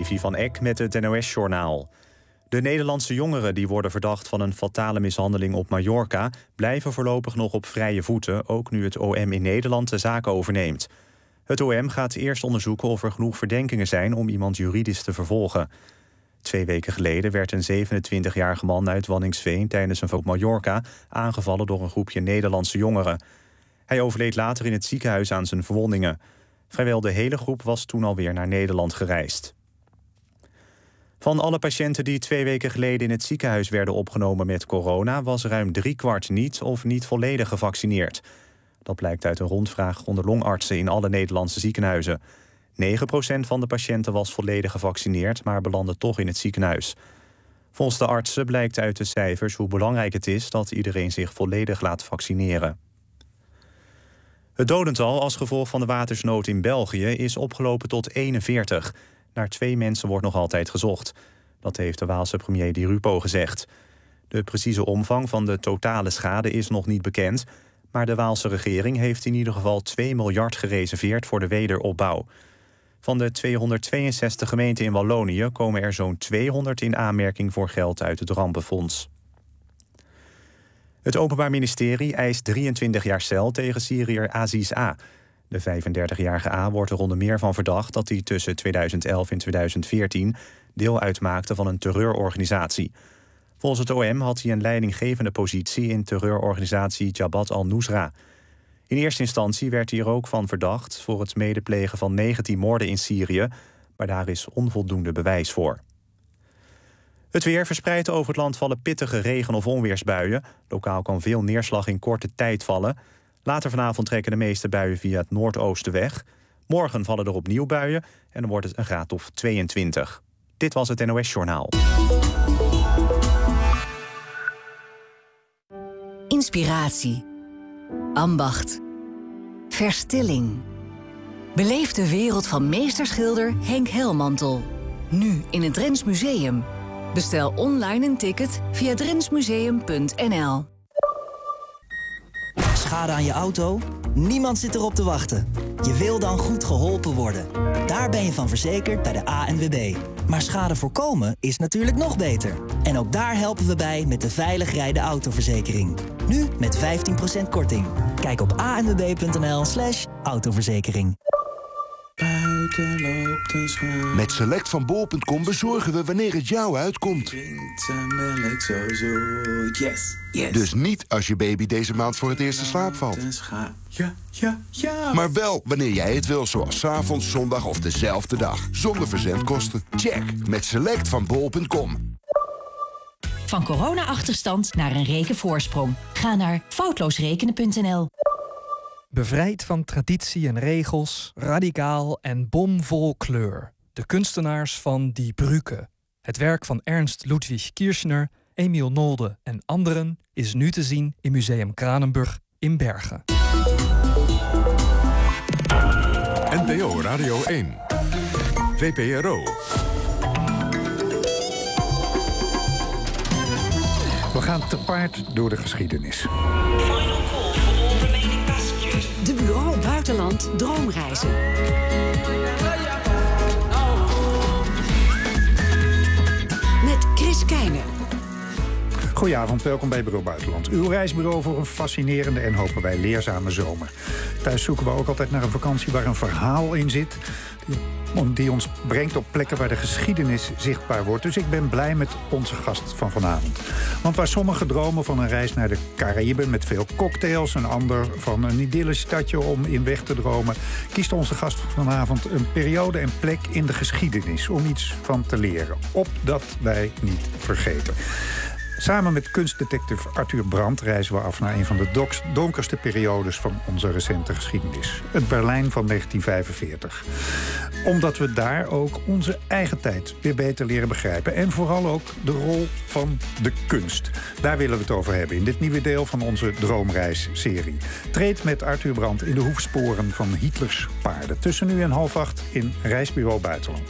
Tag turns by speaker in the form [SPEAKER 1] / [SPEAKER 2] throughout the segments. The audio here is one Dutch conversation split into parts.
[SPEAKER 1] Levi van Eck met het NOS-journaal. De Nederlandse jongeren die worden verdacht van een fatale mishandeling op Mallorca blijven voorlopig nog op vrije voeten, ook nu het OM in Nederland de zaak overneemt. Het OM gaat eerst onderzoeken of er genoeg verdenkingen zijn om iemand juridisch te vervolgen. 2 weken geleden werd een 27-jarige man uit Waddinxveen tijdens een op Mallorca aangevallen door een groepje Nederlandse jongeren. Hij overleed later in het ziekenhuis aan zijn verwondingen. Vrijwel de hele groep was toen alweer naar Nederland gereisd. Van alle patiënten die 2 weken geleden in het ziekenhuis werden opgenomen met corona was ruim 3/4 niet of niet volledig gevaccineerd. Dat blijkt uit een rondvraag onder longartsen in alle Nederlandse ziekenhuizen. 9% van de patiënten was volledig gevaccineerd, maar belandde toch in het ziekenhuis. Volgens de artsen blijkt uit de cijfers hoe belangrijk het is dat iedereen zich volledig laat vaccineren. Het dodental als gevolg van de watersnood in België is opgelopen tot 41. Naar 2 mensen wordt nog altijd gezocht. Dat heeft de Waalse premier Di Rupo gezegd. De precieze omvang van de totale schade is nog niet bekend, maar de Waalse regering heeft in ieder geval 2 miljard gereserveerd voor de wederopbouw. Van de 262 gemeenten in Wallonië komen er zo'n 200 in aanmerking voor geld uit het rampenfonds. Het Openbaar Ministerie eist 23 jaar cel tegen Syriër Aziz A. De 35-jarige A wordt er onder meer van verdacht dat hij tussen 2011 en 2014 deel uitmaakte van een terreurorganisatie. Volgens het OM had hij een leidinggevende positie in terreurorganisatie Jabhat al-Nusra. In eerste instantie werd hij er ook van verdacht voor het medeplegen van 19 moorden in Syrië, maar daar is onvoldoende bewijs voor. Het weer: verspreid over het land vallen pittige regen- of onweersbuien. Lokaal kan veel neerslag in korte tijd vallen. Later vanavond trekken de meeste buien via het noordoosten weg. Morgen vallen er opnieuw buien en dan wordt het een graad of 22. Dit was het NOS-journaal.
[SPEAKER 2] Inspiratie. Ambacht. Verstilling. Beleef de wereld van meesterschilder Henk Helmantel. Nu in het Drents Museum. Bestel online een ticket via drentsmuseum.nl.
[SPEAKER 3] Schade aan je auto? Niemand zit erop te wachten. Je wil dan goed geholpen worden. Daar ben je van verzekerd bij de ANWB. Maar schade voorkomen is natuurlijk nog beter. En ook daar helpen we bij met de veilig rijden autoverzekering. Nu met 15% korting. Kijk op anwb.nl/autoverzekering.
[SPEAKER 4] Buiten loopt een schaap.
[SPEAKER 5] Met Select van bol.com bezorgen we wanneer het jou uitkomt.
[SPEAKER 4] Drinkt zijn melk zo zoet. Yes, yes.
[SPEAKER 5] Dus niet als je baby deze maand voor het eerst in slaap valt.
[SPEAKER 4] Ja, ja, ja.
[SPEAKER 5] Maar wel wanneer jij het wil, zoals 's avonds, zondag of dezelfde dag. Zonder verzendkosten. Check met Select van bol.com.
[SPEAKER 6] Van corona-achterstand naar een rekenvoorsprong. Ga naar foutloosrekenen.nl.
[SPEAKER 7] Bevrijd van traditie en regels, radicaal en bomvol kleur. De kunstenaars van Die Brücke. Het werk van Ernst Ludwig Kirchner, Emiel Nolde en anderen is nu te zien in Museum Kranenburg in Bergen.
[SPEAKER 8] NPO Radio 1. VPRO.
[SPEAKER 9] We gaan te paard door de geschiedenis.
[SPEAKER 2] De Bureau Buitenland Droomreizen. Met Chris Keijne.
[SPEAKER 9] Goedenavond, welkom bij Bureau Buitenland. Uw reisbureau voor een fascinerende en hopen wij leerzame zomer. Thuis zoeken we ook altijd naar een vakantie waar een verhaal in zit, die ons brengt op plekken waar de geschiedenis zichtbaar wordt. Dus ik ben blij met onze gast van vanavond. Want waar sommigen dromen van een reis naar de Caraïben met veel cocktails, een ander van een idyllisch stadje om in weg te dromen, kiest onze gast van vanavond een periode en plek in de geschiedenis om iets van te leren. Opdat wij niet vergeten. Samen met kunstdetective Arthur Brandt reizen we af naar een van de donkerste periodes van onze recente geschiedenis. Het Berlijn van 1945. Omdat we daar ook onze eigen tijd weer beter leren begrijpen. En vooral ook de rol van de kunst. Daar willen we het over hebben in dit nieuwe deel van onze Droomreis-serie. Treed met Arthur Brandt in de hoefsporen van Hitlers paarden. Tussen nu en 7:30 in Reisbureau Buitenland.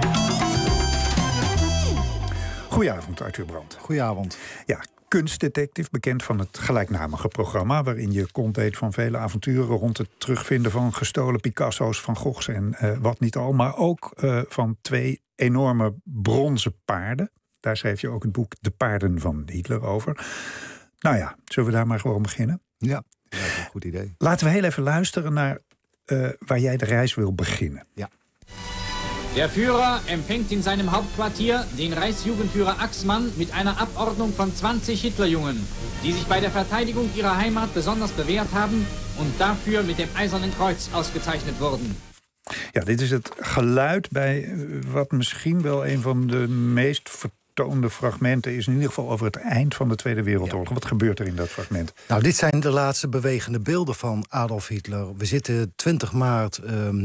[SPEAKER 9] Goedenavond, Arthur Brandt.
[SPEAKER 10] Goedenavond.
[SPEAKER 9] Ja, kunstdetective, bekend van het gelijknamige programma, waarin je kont deed van vele avonturen rond het terugvinden van gestolen Picasso's, Van Goghs en wat niet al. Maar ook van 2 enorme bronzen paarden. Daar schreef je ook het boek De Paarden van Hitler over. Nou ja, zullen we daar maar gewoon beginnen?
[SPEAKER 10] Ja, dat is een goed idee.
[SPEAKER 9] Laten we heel even luisteren naar waar jij de reis wil beginnen.
[SPEAKER 10] Ja.
[SPEAKER 11] Der Führer empfängt in seinem Hauptquartier den Reichsjugendführer Axmann mit einer Abordnung von 20 Hitlerjungen, die sich bei der Verteidigung ihrer Heimat besonders bewährt haben und dafür mit dem Eisernen Kreuz ausgezeichnet wurden.
[SPEAKER 9] Ja, dit is het geluid bij wat misschien wel een van de meest vertoonde fragmenten is. In ieder geval over het eind van de Tweede Wereldoorlog. Ja. Wat gebeurt er in dat fragment?
[SPEAKER 10] Nou, dit zijn de laatste bewegende beelden van Adolf Hitler. We zitten 20 maart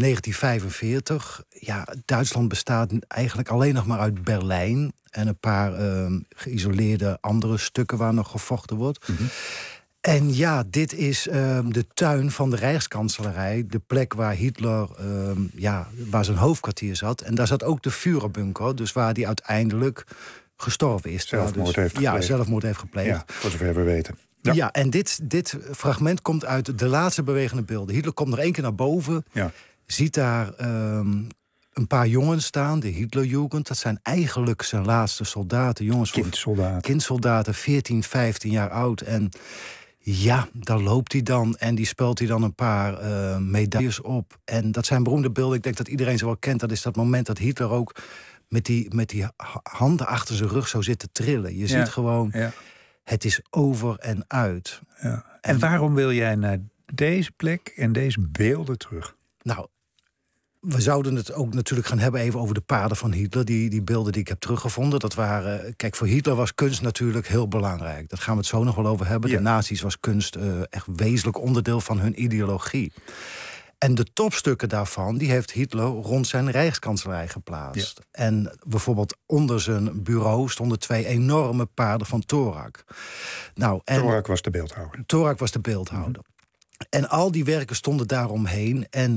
[SPEAKER 10] 1945. Ja, Duitsland bestaat eigenlijk alleen nog maar uit Berlijn en een paar geïsoleerde andere stukken waar nog gevochten wordt. Mm-hmm. En ja, dit is de tuin van de Rijkskanselarij. De plek waar Hitler, waar zijn hoofdkwartier zat. En daar zat ook de Führerbunker, dus waar hij uiteindelijk gestorven is.
[SPEAKER 9] Zelfmoord heeft gepleegd.
[SPEAKER 10] Ja, zelfmoord heeft gepleegd. Ja,
[SPEAKER 9] voor zover we weten.
[SPEAKER 10] Ja, en dit fragment komt uit de laatste bewegende beelden. Hitler komt nog 1 keer naar boven, ziet daar een paar jongens staan, de Hitlerjugend. Dat zijn eigenlijk zijn laatste soldaten. Jongens, kindsoldaten, 14, 15 jaar oud. En ja, daar loopt hij dan en die spelt hij dan een paar medailles op. En dat zijn beroemde beelden, ik denk dat iedereen ze wel kent. Dat is dat moment dat Hitler ook met die handen achter zijn rug zo zit te trillen. Je ziet gewoon, het is over en uit.
[SPEAKER 9] Ja. En waarom wil jij naar deze plek en deze beelden terug?
[SPEAKER 10] Nou, we zouden het ook natuurlijk gaan hebben even over de paarden van Hitler. Die beelden die ik heb teruggevonden. Dat waren, kijk, voor Hitler was kunst natuurlijk heel belangrijk. Daar gaan we het zo nog wel over hebben. Ja. De nazi's was kunst echt wezenlijk onderdeel van hun ideologie. En de topstukken daarvan, die heeft Hitler rond zijn Rijkskanselarij geplaatst. Ja. En bijvoorbeeld onder zijn bureau stonden 2 enorme paarden van Torak. Nou,
[SPEAKER 9] Torak was de beeldhouwer.
[SPEAKER 10] Torak was de beeldhouwer. Mm-hmm. En al die werken stonden daaromheen. En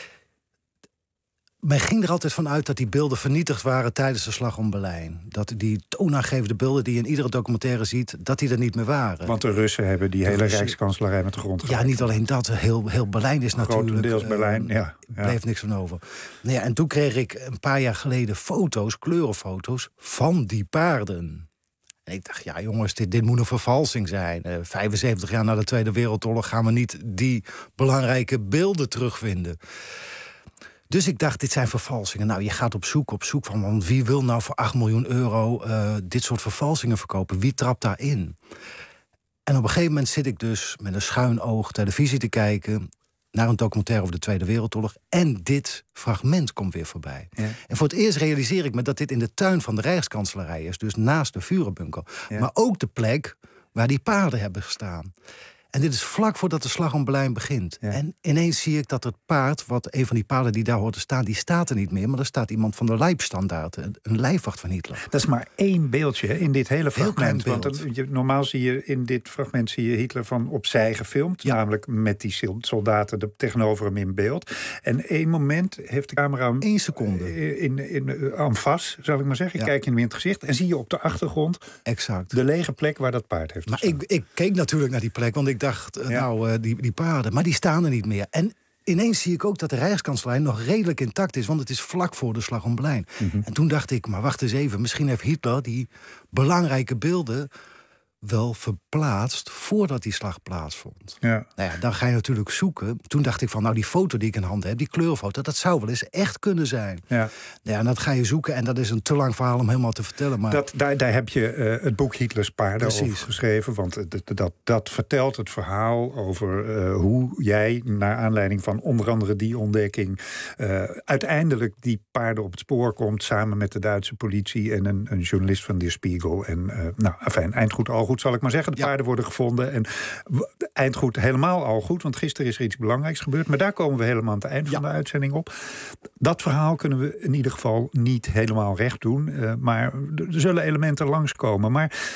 [SPEAKER 10] men ging er altijd van uit dat die beelden vernietigd waren tijdens de slag om Berlijn. Dat die toonaangevende beelden die je in iedere documentaire ziet, dat die er niet meer waren.
[SPEAKER 9] Want de Russen hebben die hele Rijkskanselarij met de grond gehaald.
[SPEAKER 10] Ja, niet alleen dat. Heel Berlijn is natuurlijk.
[SPEAKER 9] Grotendeels Berlijn,
[SPEAKER 10] bleef niks van over. Nou ja, en toen kreeg ik een paar jaar geleden kleurenfoto's van die paarden. En ik dacht, ja jongens, dit moet een vervalsing zijn. 75 jaar na de Tweede Wereldoorlog gaan we niet die belangrijke beelden terugvinden. Dus ik dacht, dit zijn vervalsingen. Nou, je gaat op zoek van, want wie wil nou voor €8 miljoen dit soort vervalsingen verkopen? Wie trapt daarin? En op een gegeven moment zit ik dus met een schuin oog televisie te kijken naar een documentaire over de Tweede Wereldoorlog. En dit fragment komt weer voorbij. Ja. En voor het eerst realiseer ik me dat dit in de tuin van de Rijkskanselarij is. Dus naast de Führerbunker. Ja. Maar ook de plek waar die paarden hebben gestaan. En dit is vlak voordat de slag om Berlijn begint. Ja. En ineens zie ik dat het paard, wat een van die paarden die daar hoort te staan, die staat er niet meer. Maar er staat iemand van de Leibstandard, een lijfwacht van Hitler.
[SPEAKER 9] Dat is maar 1 beeldje in dit hele fragment. Want normaal zie je in dit fragment Hitler van opzij gefilmd. Ja. Namelijk met die soldaten tegenover hem in beeld. En 1 moment heeft de camera
[SPEAKER 10] 1 seconde
[SPEAKER 9] en vast, zal ik maar zeggen. Ja. Kijk je hem in het gezicht en zie je op de achtergrond de lege plek waar dat paard heeft gestaan.
[SPEAKER 10] Maar ik keek natuurlijk naar die plek, want ik dacht, die paarden, maar die staan er niet meer. En ineens zie ik ook dat de Rijkskanselarij nog redelijk intact is, want het is vlak voor de slag om Berlijn. Mm-hmm. En toen dacht ik, maar wacht eens even, misschien heeft Hitler die belangrijke beelden wel verplaatst voordat die slag plaatsvond. Ja. Nou ja, dan ga je natuurlijk zoeken. Toen dacht ik van, nou die foto die ik in handen heb, die kleurfoto, dat zou wel eens echt kunnen zijn. Ja. Nou ja, en dat ga je zoeken en dat is een te lang verhaal om helemaal te vertellen. Maar
[SPEAKER 9] daar heb je het boek Hitlers paarden over geschreven, want dat vertelt het verhaal over hoe jij, naar aanleiding van onder andere die ontdekking, uiteindelijk die paarden op het spoor komt, samen met de Duitse politie en een journalist van Der Spiegel. En eindgoed al goed, zal ik maar zeggen. De paarden worden gevonden en eindgoed helemaal al goed, want gisteren is er iets belangrijks gebeurd. Maar daar komen we helemaal aan het eind van de uitzending op. Dat verhaal kunnen we in ieder geval niet helemaal recht doen, maar er zullen elementen langskomen. Maar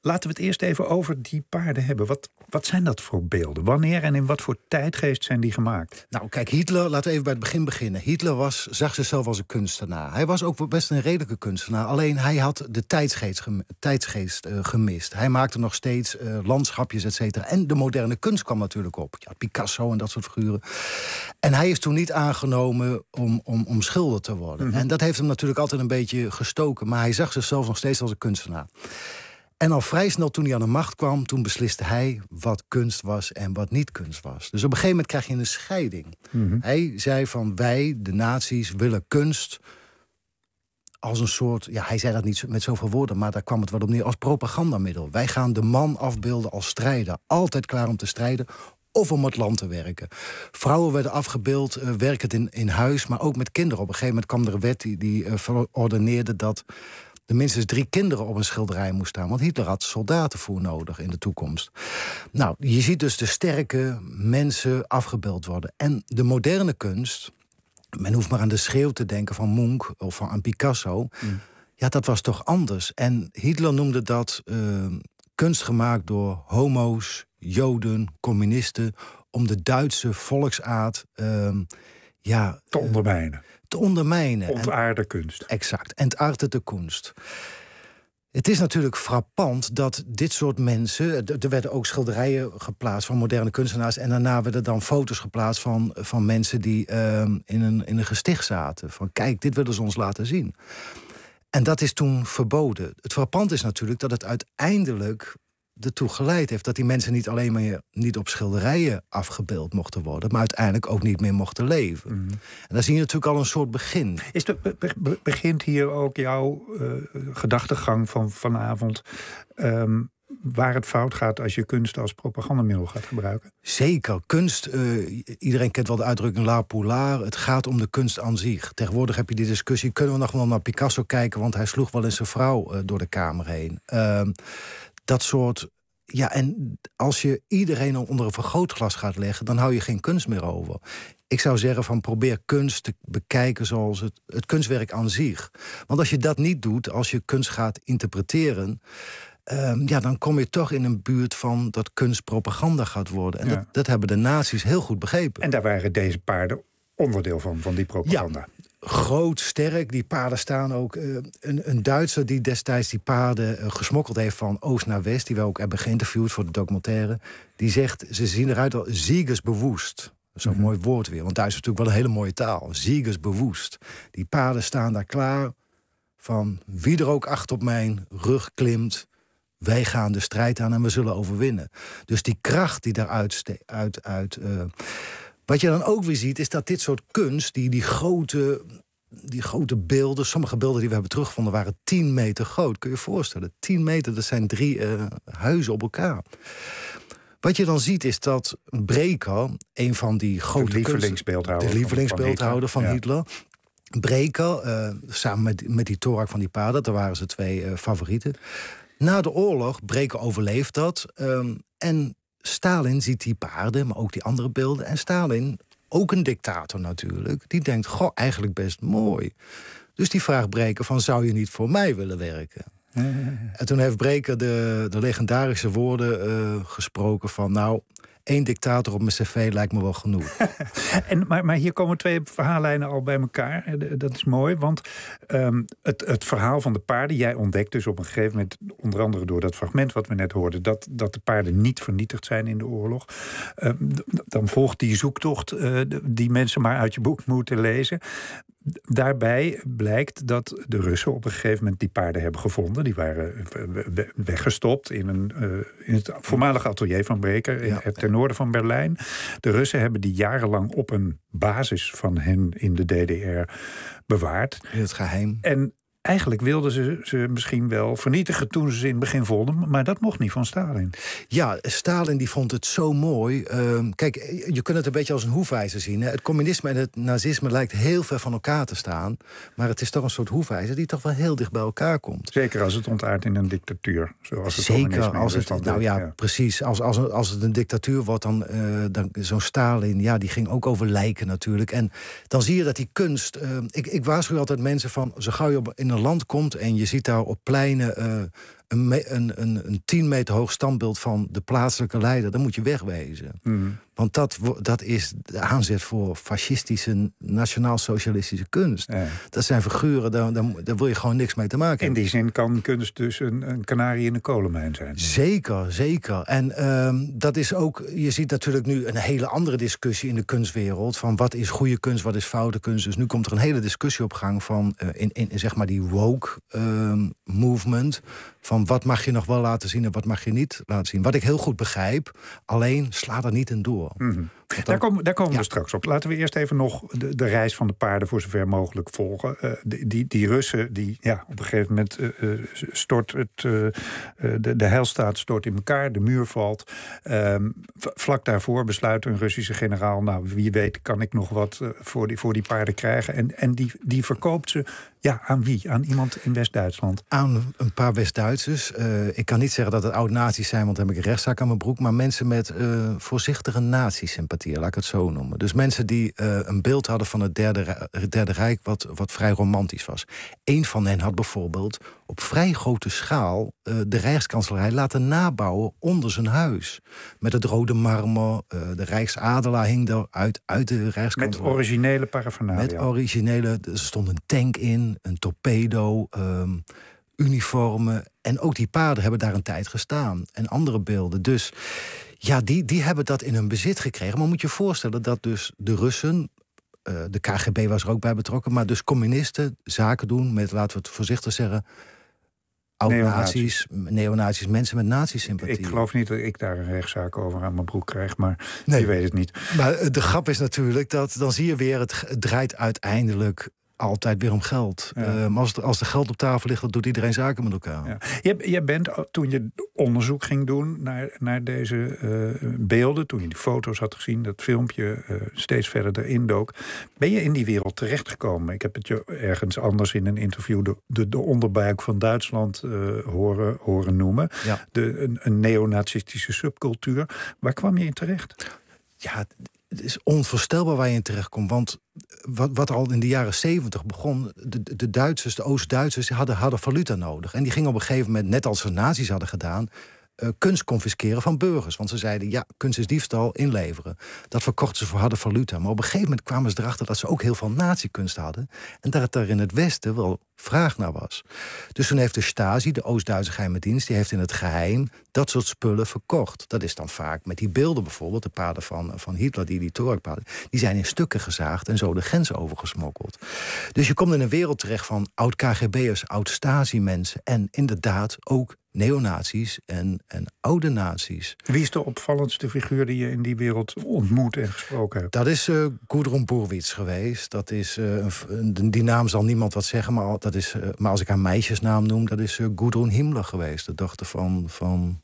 [SPEAKER 9] Laten we het eerst even over die paarden hebben. Wat zijn dat voor beelden? Wanneer en in wat voor tijdgeest zijn die gemaakt?
[SPEAKER 10] Nou, kijk, Hitler, laten we even bij het begin beginnen. Hitler zag zichzelf als een kunstenaar. Hij was ook best een redelijke kunstenaar. Alleen hij had de tijdsgeest gemist. Hij maakte nog steeds landschapjes, et cetera. En de moderne kunst kwam natuurlijk op. Ja, Picasso en dat soort figuren. En hij is toen niet aangenomen om schilder te worden. Mm-hmm. En dat heeft hem natuurlijk altijd een beetje gestoken. Maar hij zag zichzelf nog steeds als een kunstenaar. En al vrij snel toen hij aan de macht kwam, toen besliste hij wat kunst was en wat niet kunst was. Dus op een gegeven moment krijg je een scheiding. Mm-hmm. Hij zei van wij, de nazi's, willen kunst als een soort, ja, hij zei dat niet met zoveel woorden, maar daar kwam het wel op neer, als propagandamiddel. Wij gaan de man afbeelden als strijder, altijd klaar om te strijden of om het land te werken. Vrouwen werden afgebeeld, werkend in huis, maar ook met kinderen. Op een gegeven moment kwam er een wet die verordeneerde dat er minstens 3 kinderen op een schilderij moest staan. Want Hitler had soldatenvoer nodig in de toekomst. Nou, je ziet dus de sterke mensen afgebeeld worden. En de moderne kunst, men hoeft maar aan de Schreeuw te denken van Munch of aan Picasso. Mm. Ja, dat was toch anders. En Hitler noemde dat kunst gemaakt door homo's, Joden, communisten, om de Duitse volksaard
[SPEAKER 9] te ondermijnen.
[SPEAKER 10] Te ondermijnen.
[SPEAKER 9] Ontaarde kunst.
[SPEAKER 10] Exact. Entartete kunst. Het is natuurlijk frappant dat dit soort mensen, er werden ook schilderijen geplaatst van moderne kunstenaars en daarna werden dan foto's geplaatst van mensen die in een gesticht zaten. Van kijk, dit willen ze ons laten zien. En dat is toen verboden. Het frappant is natuurlijk dat het uiteindelijk ertoe geleid heeft dat die mensen niet alleen maar niet op schilderijen afgebeeld mochten worden, maar uiteindelijk ook niet meer mochten leven. Mm. En daar zie je natuurlijk al een soort begin.
[SPEAKER 9] Begint hier ook jouw gedachtegang van vanavond waar het fout gaat als je kunst als propagandamiddel gaat gebruiken?
[SPEAKER 10] Zeker. Kunst, iedereen kent wel de uitdrukking l'art pour l'art. Het gaat om de kunst aan zich. Tegenwoordig heb je die discussie, kunnen we nog wel naar Picasso kijken, want hij sloeg wel eens zijn vrouw door de kamer heen. Dat soort. Ja, en als je iedereen onder een vergrootglas gaat leggen, dan hou je geen kunst meer over. Ik zou zeggen van probeer kunst te bekijken zoals het kunstwerk aan zich. Want als je dat niet doet, als je kunst gaat interpreteren, dan kom je toch in een buurt van dat kunst propaganda gaat worden. En dat hebben de nazi's heel goed begrepen.
[SPEAKER 9] En daar waren deze paarden onderdeel van die propaganda.
[SPEAKER 10] Ja. Groot, sterk. Die paarden staan ook. Een Duitser die destijds die paarden gesmokkeld heeft van oost naar west, die we ook hebben geïnterviewd voor de documentaire, die zegt, ze zien eruit als siegersbewust. Dat is een mooi woord weer, want Duits is natuurlijk wel een hele mooie taal. Siegersbewust. Die paarden staan daar klaar van wie er ook achter op mijn rug klimt, wij gaan de strijd aan en we zullen overwinnen. Dus die kracht die daaruit wat je dan ook weer ziet, is dat dit soort kunst, die grote beelden, sommige beelden die we hebben teruggevonden waren 10 meter groot. Kun je je voorstellen? 10 meter, dat zijn 3 huizen op elkaar. Wat je dan ziet is dat Breker, een van die grote lievelingsbeeldhouder van Hitler. Breker, samen met die Torak van die paarden, daar waren ze 2 favorieten. Na de oorlog, Breker overleeft dat. En Stalin ziet die paarden, maar ook die andere beelden. En Stalin, ook een dictator natuurlijk, die denkt, goh, eigenlijk best mooi. Dus die vraagt Breker van, zou je niet voor mij willen werken? En toen heeft Breker de legendarische woorden gesproken van, nou, 1 dictator op mijn cv lijkt me wel genoeg.
[SPEAKER 9] Maar hier komen 2 verhaallijnen al bij elkaar. Dat is mooi, want het verhaal van de paarden, jij ontdekt dus op een gegeven moment, onder andere door dat fragment wat we net hoorden, dat de paarden niet vernietigd zijn in de oorlog. Dan volgt die zoektocht die mensen maar uit je boek moeten lezen. Daarbij blijkt dat de Russen op een gegeven moment die paarden hebben gevonden. Die waren weggestopt in het voormalige atelier van Breker ten noorden van Berlijn. De Russen hebben die jarenlang op een basis van hen in de DDR bewaard.
[SPEAKER 10] In het geheim.
[SPEAKER 9] En eigenlijk wilden ze misschien wel vernietigen toen ze in het begin vonden, maar dat mocht niet van Stalin.
[SPEAKER 10] Ja, Stalin die vond het zo mooi. Kijk, je kunt het een beetje als een hoefijzer zien. Hè? Het communisme en het nazisme lijkt heel ver van elkaar te staan, maar het is toch een soort hoefijzer die toch wel heel dicht bij elkaar komt.
[SPEAKER 9] Zeker als het ontaardt in een dictatuur. Zoals het
[SPEAKER 10] zeker als het, nou ja, precies. Als het een dictatuur wordt, dan zo'n Stalin, ja, die ging ook over lijken natuurlijk. En dan zie je dat die kunst. Ik waarschuw altijd mensen van, zo gauw je in een land komt en je ziet daar op pleinen een 10 meter hoog standbeeld van de plaatselijke leider, dan moet je wegwezen. Want dat is de aanzet voor fascistische, nationaal-socialistische kunst. Ja. Dat zijn figuren, daar wil je gewoon niks mee te maken hebben.
[SPEAKER 9] In die zin kan kunst dus een kanarie in een kolenmijn zijn.
[SPEAKER 10] Zeker. En dat is ook, je ziet natuurlijk nu een hele andere discussie in de kunstwereld. Van wat is goede kunst, wat is foute kunst. Dus nu komt er een hele discussie op gang van in zeg maar die woke movement. Van wat mag je nog wel laten zien en wat mag je niet laten zien. Wat ik heel goed begrijp, alleen sla er niet in door.
[SPEAKER 9] Daar komen we straks op. Laten we eerst even nog de reis van de paarden voor zover mogelijk volgen. Die Russen, die op een gegeven moment stort de heilstaat stort in elkaar, de muur valt. Vlak daarvoor besluit een Russische generaal, nou wie weet kan ik nog wat voor die paarden krijgen. En die verkoopt ze aan wie? Aan iemand in West-Duitsland?
[SPEAKER 10] Aan een paar West-Duitsers. Ik kan niet zeggen dat het oud-nazi's zijn, want dan heb ik een rechtszaak aan mijn broek. Maar mensen met voorzichtige nazi-sympathie, laat ik het zo noemen. Dus mensen die een beeld hadden van het Derde Rijk wat vrij romantisch was. Eén van hen had bijvoorbeeld op vrij grote schaal de Rijkskanselarij laten nabouwen onder zijn huis. Met het rode marmer, de Rijksadelaar hing er uit de Rijkskanselarij.
[SPEAKER 9] Met originele paraphernalia.
[SPEAKER 10] Er stond een tank in, een torpedo, uniformen. En ook die paarden hebben daar een tijd gestaan. En andere beelden. Dus ja, die hebben dat in hun bezit gekregen. Maar moet je je voorstellen dat dus de Russen, de KGB was er ook bij betrokken, maar dus communisten zaken doen met, laten we het voorzichtig zeggen, oud-nazi's, neonazis, mensen met nazi-sympathie.
[SPEAKER 9] Ik geloof niet dat ik daar een rechtszaak over aan mijn broek krijg, maar je weet het niet.
[SPEAKER 10] Maar de grap is natuurlijk dat dan zie je weer, het draait uiteindelijk altijd weer om geld. Ja. Als er geld op tafel ligt, dan doet iedereen zaken met elkaar.
[SPEAKER 9] Ja. Jij bent, toen je onderzoek ging doen naar deze beelden, toen je die foto's had gezien, dat filmpje steeds verder erin dook, ben je in die wereld terechtgekomen? Ik heb het je ergens anders in een interview de onderbuik van Duitsland horen noemen. Ja. Een neonazistische subcultuur. Waar kwam je in terecht?
[SPEAKER 10] Ja, het is onvoorstelbaar waar je in terechtkomt. Want wat al in de jaren 70 begon, de Duitsers, de Oost-Duitsers, hadden valuta nodig. En die gingen op een gegeven moment, net als de nazi's hadden gedaan, kunst confisceren van burgers. Want ze zeiden, kunst is diefstal, inleveren. Dat verkochten ze voor harde valuta. Maar op een gegeven moment kwamen ze erachter dat ze ook heel veel nazi-kunst hadden. En dat er in het Westen wel vraag naar was. Dus toen heeft de Stasi, de Oost-Duitse geheime dienst, die heeft in het geheim dat soort spullen verkocht. Dat is dan vaak met die beelden bijvoorbeeld, de paarden van Hitler, die Torakpaarden, die zijn in stukken gezaagd en zo de grens overgesmokkeld. Dus je komt in een wereld terecht van oud-KGB'ers, oud-Stasi-mensen en inderdaad ook neonazi's en oude nazi's.
[SPEAKER 9] Wie is de opvallendste figuur die je in die wereld ontmoet en gesproken hebt?
[SPEAKER 10] Dat is Gudrun Burwitz geweest. Dat is, die naam zal niemand wat zeggen, maar als ik haar meisjesnaam noem, dat is Gudrun Himmler geweest. De dochter van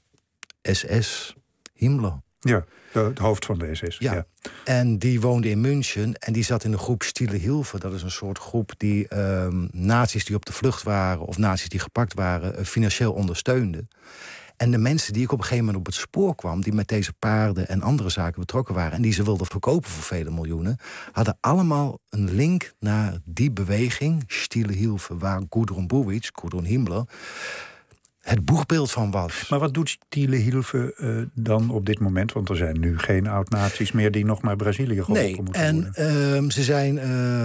[SPEAKER 10] SS Himmler.
[SPEAKER 9] Ja, het hoofd van de SS. Ja.
[SPEAKER 10] En die woonde in München en die zat in de groep Stille Hilfe. Dat is een soort groep die nazi's die op de vlucht waren of nazi's die gepakt waren financieel ondersteunde. En de mensen die ik op een gegeven moment op het spoor kwam, die met deze paarden en andere zaken betrokken waren en die ze wilden verkopen voor vele miljoenen, hadden allemaal een link naar die beweging, Stille Hilfe, waar Gudrun Burwitz, Gudrun Himmler, het boegbeeld van was.
[SPEAKER 9] Maar wat doet Stille Hilfe dan op dit moment? Want er zijn nu geen oud-nazi's meer die nog naar Brazilië geholpen moeten worden.
[SPEAKER 10] En ze zijn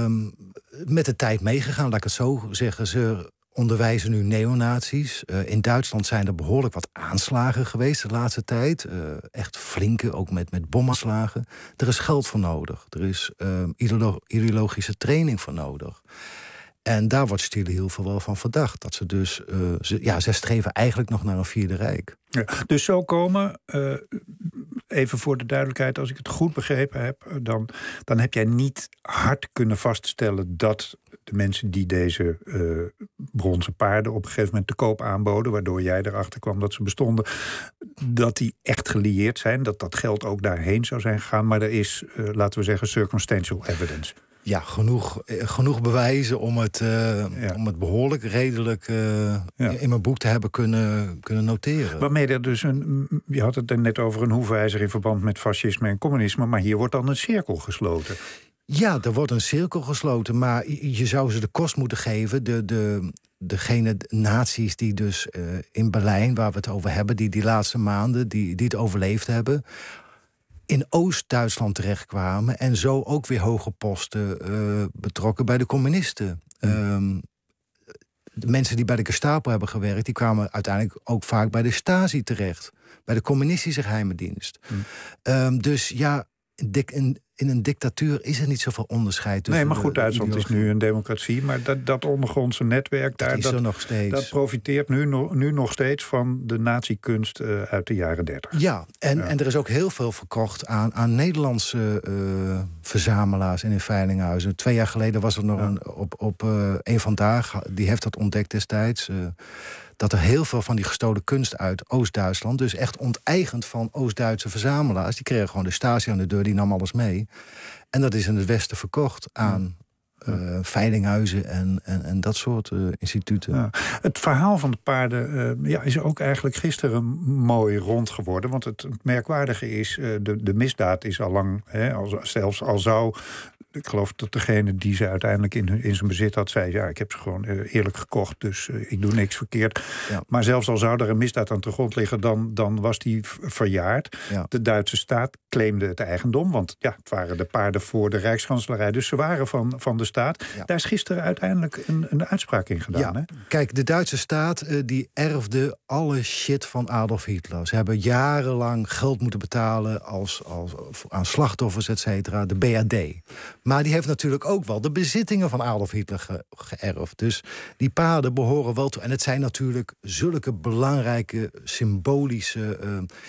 [SPEAKER 10] met de tijd meegegaan, laat ik het zo zeggen. Ze onderwijzen nu neonazi's. In Duitsland zijn er behoorlijk wat aanslagen geweest de laatste tijd. Echt flinke, ook met bomaanslagen. Er is geld voor nodig. Er is ideologische training voor nodig. En daar wordt Stille Hilfe wel van verdacht. Dat ze dus, zij streven eigenlijk nog naar een Vierde Rijk.
[SPEAKER 9] Ja, dus zo komen, even voor de duidelijkheid, als ik het goed begrepen heb, dan heb jij niet hard kunnen vaststellen dat de mensen die deze bronzen paarden op een gegeven moment te koop aanboden, waardoor jij erachter kwam dat ze bestonden, dat die echt gelieerd zijn, dat geld ook daarheen zou zijn gegaan. Maar er is, laten we zeggen, circumstantial evidence.
[SPEAKER 10] Ja, genoeg bewijzen om het behoorlijk redelijk in mijn boek te hebben kunnen noteren.
[SPEAKER 9] Waarmee er dus je had het er net over een hoefijzer in verband met fascisme en communisme, maar hier wordt dan een cirkel gesloten.
[SPEAKER 10] Ja, er wordt een cirkel gesloten, maar je zou ze de kost moeten geven. degene nazi's die dus in Berlijn, waar we het over hebben, die laatste maanden, die het overleefd hebben, in Oost-Duitsland terechtkwamen en zo ook weer hoge posten betrokken bij de communisten. De mensen die bij de Gestapo hebben gewerkt, die kwamen uiteindelijk ook vaak bij de Stasi terecht, bij de communistische geheime dienst. Dus ja, in een dictatuur is er niet zoveel onderscheid tussen.
[SPEAKER 9] Nee, maar goed, Duitsland is nu een democratie, maar dat ondergrondse netwerk daar, dat profiteert nu nog steeds van de nazi-kunst uit de jaren 30.
[SPEAKER 10] Ja, en er is ook heel veel verkocht aan Nederlandse verzamelaars en in veilinghuizen. 2 jaar geleden was er nog op een Vandaag, die heeft dat ontdekt destijds, dat er heel veel van die gestolen kunst uit Oost-Duitsland, dus echt onteigend van Oost-Duitse verzamelaars, die kregen gewoon de Stasi aan de deur, die nam alles mee. En dat is in het Westen verkocht aan veilinghuizen en dat soort instituten. Ja.
[SPEAKER 9] Het verhaal van de paarden is ook eigenlijk gisteren mooi rond geworden. Want het merkwaardige is, de misdaad is al lang, zelfs al zou, ik geloof dat degene die ze uiteindelijk in zijn bezit had, zei, ja, ik heb ze gewoon eerlijk gekocht, dus ik doe niks verkeerd. Ja. Maar zelfs al zou er een misdaad aan de grond liggen, dan was die verjaard. Ja. De Duitse staat claimde het eigendom, want ja, het waren de paarden voor de Rijkskanselarij, dus ze waren van de staat. Ja. Daar is gisteren uiteindelijk een uitspraak in gedaan.
[SPEAKER 10] Ja.
[SPEAKER 9] Hè?
[SPEAKER 10] Kijk, de Duitse staat die erfde alle shit van Adolf Hitler. Ze hebben jarenlang geld moeten betalen aan slachtoffers, et cetera, de BRD. Maar die heeft natuurlijk ook wel de bezittingen van Adolf Hitler geërfd. Dus die paarden behoren wel toe. En het zijn natuurlijk zulke belangrijke, symbolische,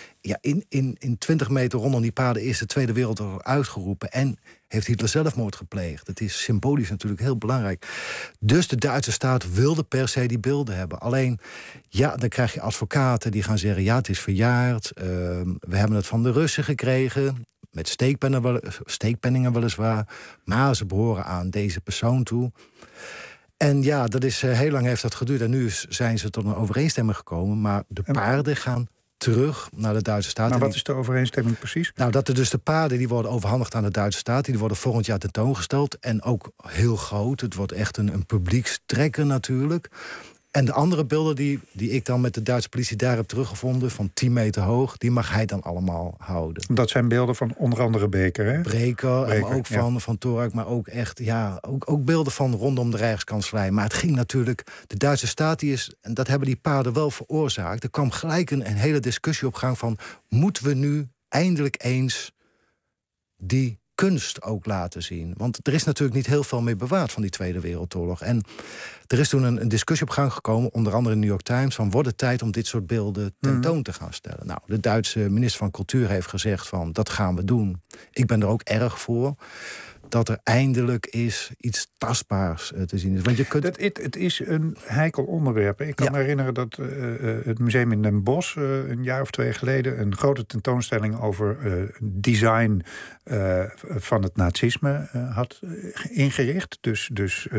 [SPEAKER 10] in 20 meter rondom die paarden is de Tweede Wereldoorlog uitgeroepen en heeft Hitler zelfmoord gepleegd. Het is symbolisch natuurlijk heel belangrijk. Dus de Duitse staat wilde per se die beelden hebben. Alleen, ja, dan krijg je advocaten die gaan zeggen, ja, het is verjaard. We hebben het van de Russen gekregen, met steekpenningen weliswaar, maar ze behoren aan deze persoon toe. En ja, dat is heel lang heeft dat geduurd. En nu zijn ze tot een overeenstemming gekomen, maar de paarden gaan terug naar de Duitse staat.
[SPEAKER 9] Maar wat is de overeenstemming precies?
[SPEAKER 10] Nou, dat er dus de paarden die worden overhandigd aan de Duitse staat, die worden volgend jaar tentoongesteld. En ook heel groot. Het wordt echt een publiekstrekker natuurlijk. En de andere beelden die ik dan met de Duitse politie daar heb teruggevonden, van 10 meter hoog, die mag hij dan allemaal houden.
[SPEAKER 9] Dat zijn beelden van onder andere Breker, hè?
[SPEAKER 10] Breker, maar ook van Torak, maar ook echt, ook beelden van rondom de Rijkskanselij. Maar het ging natuurlijk, de Duitse staat, en dat hebben die paarden wel veroorzaakt. Er kwam gelijk een hele discussie op gang van, moeten we nu eindelijk eens die kunst ook laten zien? Want er is natuurlijk niet heel veel meer bewaard van die Tweede Wereldoorlog. En er is toen een discussie op gang gekomen, onder andere in de New York Times, van wordt het tijd om dit soort beelden tentoon te gaan stellen? Nou, de Duitse minister van Cultuur heeft gezegd van, dat gaan we doen. Ik ben er ook erg voor dat er eindelijk iets tastbaars te zien is. Want je kunt...
[SPEAKER 9] Het is een heikel onderwerp. Ik kan me herinneren dat het museum in Den Bosch een jaar of 2 geleden een grote tentoonstelling over design van het nazisme had ingericht. Dus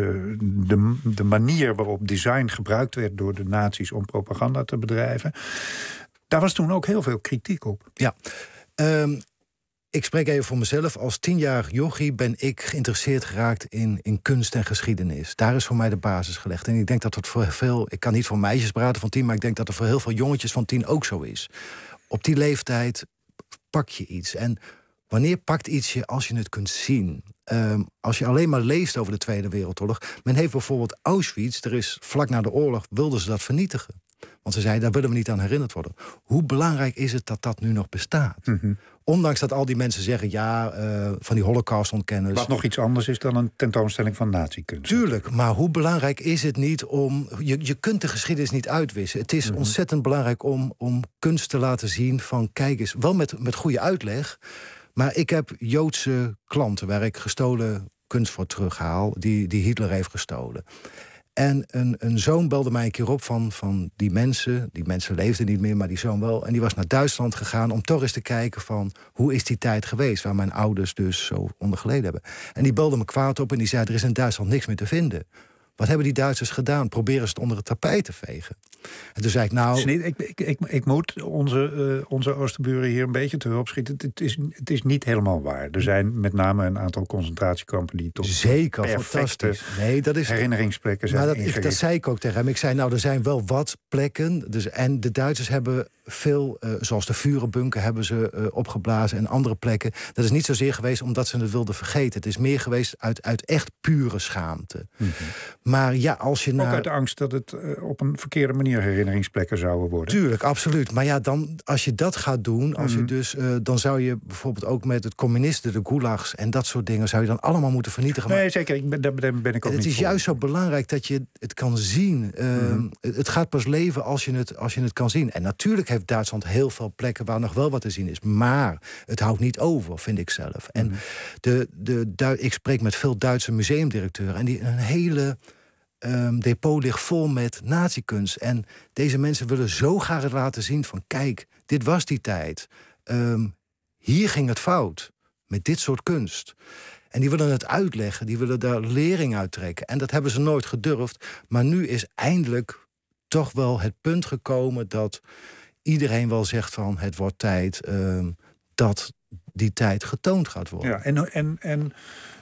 [SPEAKER 9] de manier waarop design gebruikt werd door de nazi's om propaganda te bedrijven. Daar was toen ook heel veel kritiek op.
[SPEAKER 10] Ja. Ik spreek even voor mezelf. Als 10-jarig jochie ben ik geïnteresseerd geraakt in kunst en geschiedenis. Daar is voor mij de basis gelegd. En ik denk dat het voor veel, ik kan niet voor meisjes praten van 10, maar ik denk dat het voor heel veel jongetjes van 10 ook zo is. Op die leeftijd pak je iets. En wanneer pakt iets je als je het kunt zien? Als je alleen maar leest over de Tweede Wereldoorlog. Men heeft bijvoorbeeld Auschwitz, vlak na de oorlog wilden ze dat vernietigen. Want ze zeiden, daar willen we niet aan herinnerd worden. Hoe belangrijk is het dat dat nu nog bestaat? Mm-hmm. Ondanks dat al die mensen zeggen, van die Holocaust-ontkenners.
[SPEAKER 9] Wat nog iets anders is dan een tentoonstelling van nazi-kunst.
[SPEAKER 10] Tuurlijk, maar hoe belangrijk is het niet om... Je kunt de geschiedenis niet uitwissen. Het is ontzettend belangrijk om kunst te laten zien van, kijk eens, wel met goede uitleg. Maar ik heb Joodse klanten waar ik gestolen kunst voor terughaal, die Hitler heeft gestolen. En een zoon belde mij een keer op van die mensen. Die mensen leefden niet meer, maar die zoon wel. En die was naar Duitsland gegaan om toch eens te kijken van, hoe is die tijd geweest waar mijn ouders dus zo onder geleden hebben. En die belde me kwaad op en die zei, er is in Duitsland niks meer te vinden. Wat hebben die Duitsers gedaan? Proberen ze het onder het tapijt te vegen. En toen zei ik, nou...
[SPEAKER 9] Ik moet onze oosterburen hier een beetje te hulp schieten. Het is niet helemaal waar. Er zijn met name een aantal concentratiekampen die tot
[SPEAKER 10] zeker fantastisch. Nee, dat is
[SPEAKER 9] herinneringsplekken zijn
[SPEAKER 10] ingericht. Dat zei ik ook tegen hem. Ik zei, nou, er zijn wel wat plekken. Dus, en de Duitsers hebben veel, zoals de Führerbunker hebben ze opgeblazen en andere plekken. Dat is niet zozeer geweest omdat ze het wilden vergeten. Het is meer geweest uit echt pure schaamte.
[SPEAKER 9] Mm-hmm.
[SPEAKER 10] Maar ja, als je
[SPEAKER 9] ook uit de angst dat het op een verkeerde manier herinneringsplekken zouden worden.
[SPEAKER 10] Tuurlijk, absoluut. Maar ja, dan, als je dat gaat doen, als je dus, dan zou je bijvoorbeeld ook met het communisten, de gulags en dat soort dingen, zou je dan allemaal moeten vernietigen.
[SPEAKER 9] Nee, zeker. Daar ben ik ook
[SPEAKER 10] het
[SPEAKER 9] niet
[SPEAKER 10] is
[SPEAKER 9] voor.
[SPEAKER 10] Juist zo belangrijk dat je het kan zien. Het gaat pas leven als je het kan zien. En natuurlijk heeft Duitsland heel veel plekken waar nog wel wat te zien is. Maar het houdt niet over, vind ik zelf. En ik spreek met veel Duitse museumdirecteuren en die een hele depot ligt vol met nazi-kunst. En deze mensen willen zo graag het laten zien van, kijk, dit was die tijd. Hier ging het fout met dit soort kunst. En die willen het uitleggen, die willen daar lering uit trekken. En dat hebben ze nooit gedurfd. Maar nu is eindelijk toch wel het punt gekomen dat iedereen wel zegt van, het wordt tijd dat die tijd getoond gaat worden.
[SPEAKER 9] Ja, en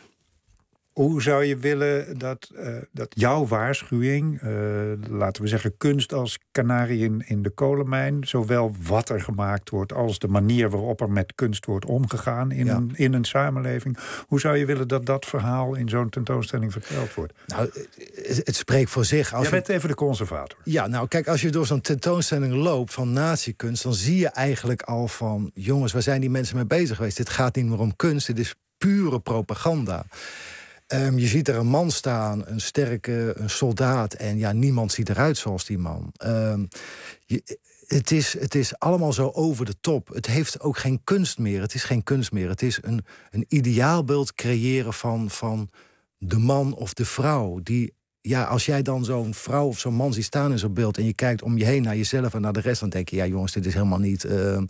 [SPEAKER 9] hoe zou je willen dat jouw waarschuwing, laten we zeggen kunst als kanarie in de kolenmijn, zowel wat er gemaakt wordt als de manier waarop er met kunst wordt omgegaan in een samenleving, hoe zou je willen dat dat verhaal in zo'n tentoonstelling verteld wordt?
[SPEAKER 10] Nou, het spreekt voor zich.
[SPEAKER 9] Jij bent even de conservator.
[SPEAKER 10] Ja, nou kijk, als je door zo'n tentoonstelling loopt van nazi-kunst, dan zie je eigenlijk al van, jongens, waar zijn die mensen mee bezig geweest? Dit gaat niet meer om kunst, dit is pure propaganda. Je ziet er een man staan, een sterke, een soldaat, en ja, niemand ziet eruit zoals die man. Het is allemaal zo over de top. Het heeft ook geen kunst meer. Het is geen kunst meer. Het is een ideaalbeeld creëren van de man of de vrouw. Die, ja, als jij dan zo'n vrouw of zo'n man ziet staan in zo'n beeld en je kijkt om je heen naar jezelf en naar de rest, dan denk je, ja jongens, dit is helemaal niet...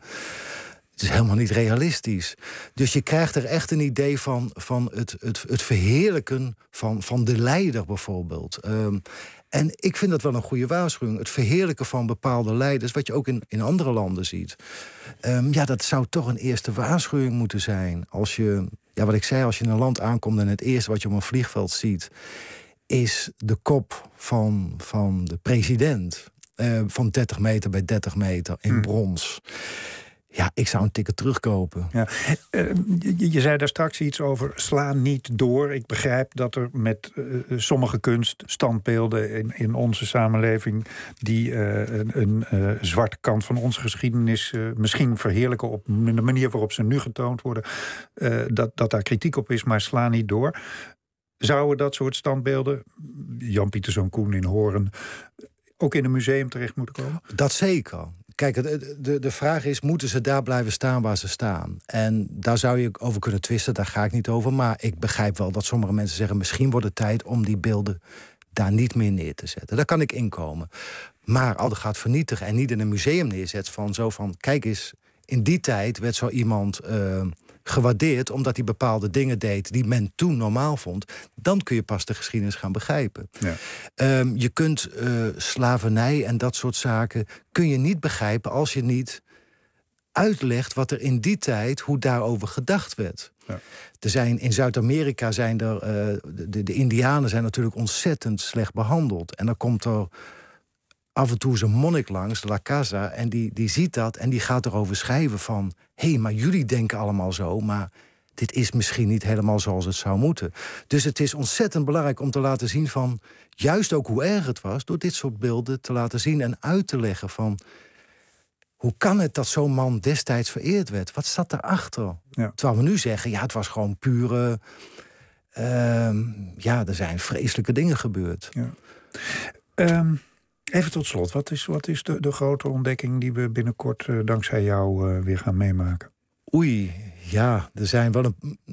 [SPEAKER 10] Het is helemaal niet realistisch. Dus je krijgt er echt een idee van het verheerlijken van de leider bijvoorbeeld. En ik vind dat wel een goede waarschuwing. Het verheerlijken van bepaalde leiders, wat je ook in andere landen ziet. Dat zou toch een eerste waarschuwing moeten zijn. Als je, wat ik zei, als je in een land aankomt en het eerste wat je op een vliegveld ziet is de kop van de president. Van 30 meter bij 30 meter in brons. Ja, ik zou een ticket terugkopen.
[SPEAKER 9] Ja. Je zei daar straks iets over sla niet door. Ik begrijp dat er met sommige kunststandbeelden in onze samenleving die een zwarte kant van onze geschiedenis misschien verheerlijken op de manier waarop ze nu getoond worden, dat daar kritiek op is, maar sla niet door. Zouden dat soort standbeelden, Jan Pieterszoon Koen in Hoorn, ook in een museum terecht moeten komen?
[SPEAKER 10] Dat zeker. Kijk, de vraag is, moeten ze daar blijven staan waar ze staan? En daar zou je over kunnen twisten, daar ga ik niet over. Maar ik begrijp wel dat sommige mensen zeggen, misschien wordt het tijd om die beelden daar niet meer neer te zetten. Daar kan ik inkomen. Maar als het gaat vernietigen en niet in een museum neerzet van kijk eens, in die tijd werd zo iemand gewaardeerd omdat hij bepaalde dingen deed die men toen normaal vond, dan kun je pas de geschiedenis gaan begrijpen. Ja. Je kunt slavernij en dat soort zaken kun je niet begrijpen als je niet uitlegt wat er in die tijd, hoe daarover gedacht werd. Ja. In Zuid-Amerika zijn er de Indianen zijn natuurlijk ontzettend slecht behandeld. En dan komt er af en toe zijn monnik langs, La Casa, en die ziet dat en die gaat erover schrijven van, hé, maar jullie denken allemaal zo, maar dit is misschien niet helemaal zoals het zou moeten. Dus het is ontzettend belangrijk om te laten zien van, juist ook hoe erg het was, door dit soort beelden te laten zien en uit te leggen van, hoe kan het dat zo'n man destijds vereerd werd? Wat zat daarachter? Ja. Terwijl we nu zeggen, ja, het was gewoon pure, er zijn vreselijke dingen gebeurd.
[SPEAKER 9] Ja. Even tot slot, wat is de grote ontdekking die we binnenkort dankzij jou weer gaan meemaken?
[SPEAKER 10] Oei, ja, er zijn wel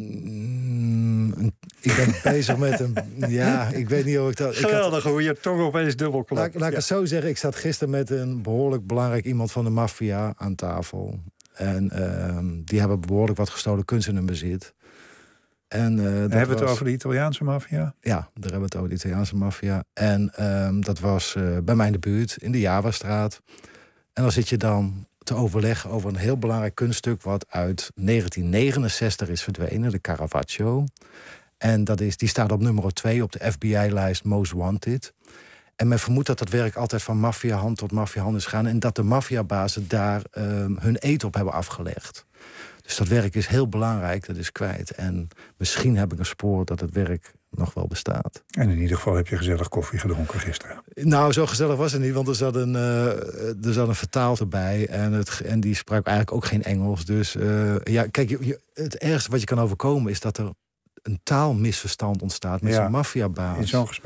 [SPEAKER 10] ik ben bezig met een... Ja, ik weet niet of ik dat...
[SPEAKER 9] Geweldig, hoe je tong opeens dubbel klopt.
[SPEAKER 10] Laat ik het zo zeggen, ik zat gisteren met een behoorlijk belangrijk iemand van de maffia aan tafel. En die hebben behoorlijk wat gestolen kunst in hun bezit. En,
[SPEAKER 9] hebben we het over de Italiaanse maffia?
[SPEAKER 10] Ja, daar hebben we het over de Italiaanse maffia. En dat was bij mij in de buurt, in de Javastraat. En dan zit je dan te overleggen over een heel belangrijk kunststuk wat uit 1969 is verdwenen, de Caravaggio. En die staat op nummer 2 op de FBI-lijst Most Wanted. En men vermoedt dat dat werk altijd van maffiahand tot maffiahand is gegaan en dat de maffiabazen daar hun eed op hebben afgelegd. Dus dat werk is heel belangrijk, dat is kwijt. En misschien heb ik een spoor dat het werk nog wel bestaat.
[SPEAKER 9] En in ieder geval heb je gezellig koffie gedronken gisteren.
[SPEAKER 10] Nou, zo gezellig was het niet, want er zat een vertaal erbij. En die sprak eigenlijk ook geen Engels. Dus kijk, het ergste wat je kan overkomen is dat er een taalmisverstand ontstaat met zo'n maffiabaas.
[SPEAKER 9] In zo'n gesprek